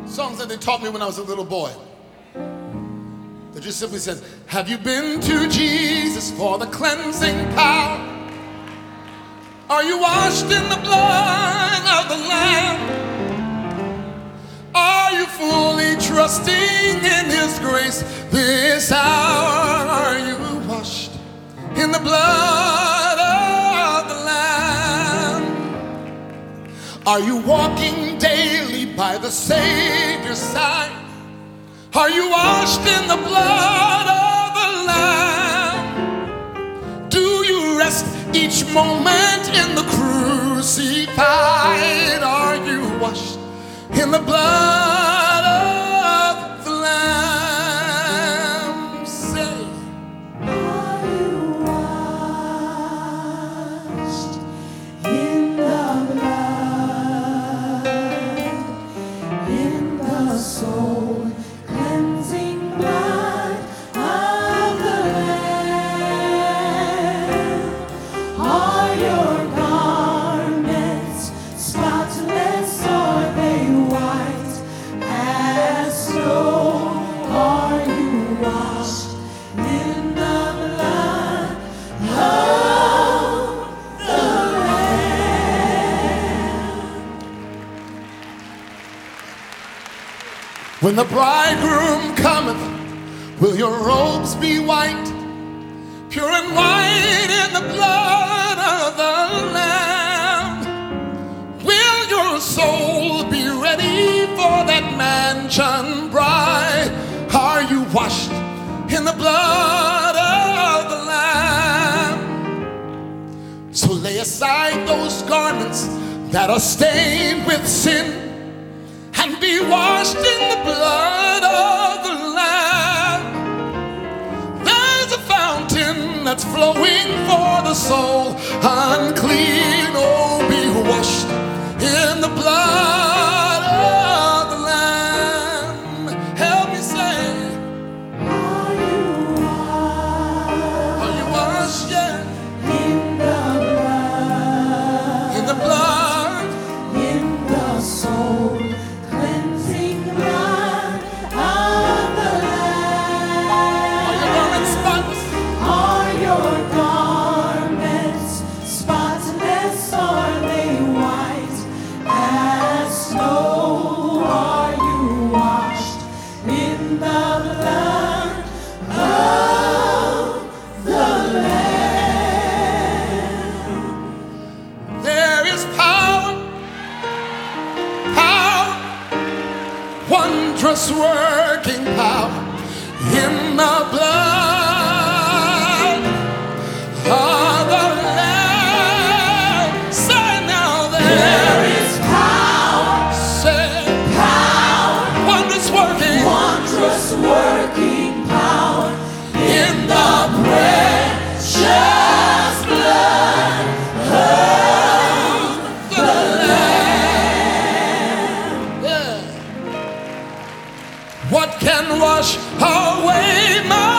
Songs that they taught me when I was a little boy. They just simply said, have you been to Jesus for the cleansing power? Are you washed in the blood of the Lamb? Are you fully trusting in His grace this hour? Are you washed in the blood of the Lamb? Are you walking daily by the Savior's side? Are you washed in the blood of the Lamb? Do you rest each moment in the crucified? Are you washed in the blood of the Lamb? Say, are you washed in the blood, in the soul cleansing blood of the Lamb? Are your garments spotless? Are they white as snow? Are you washed in the blood of the Lamb? when the bridegroom cometh, will your robes be white, pure and white in the blood of the Lamb? Will your soul be ready for that mansion bride? Are you washed in the blood of the Lamb? So lay aside those garments that are stained with sin and be washed in the blood of the Lamb. There's a fountain that's flowing for the soul unclean. Oh, be washed in the blood of the Lamb. Help me say, Are you are you washed? Yeah, in the blood, in the blood. in the soul cleansing blood of the Are your Lamb? garments spotless? Are your garments spotless? Are they white as snow? Are you washed in the blood of the Lamb? There is power, power, wondrous working power in the blood of the Lamb. Say now there is Power, say, power, wondrous working wondrous working power in the precious blood of the Lamb. Yeah. What can wash away my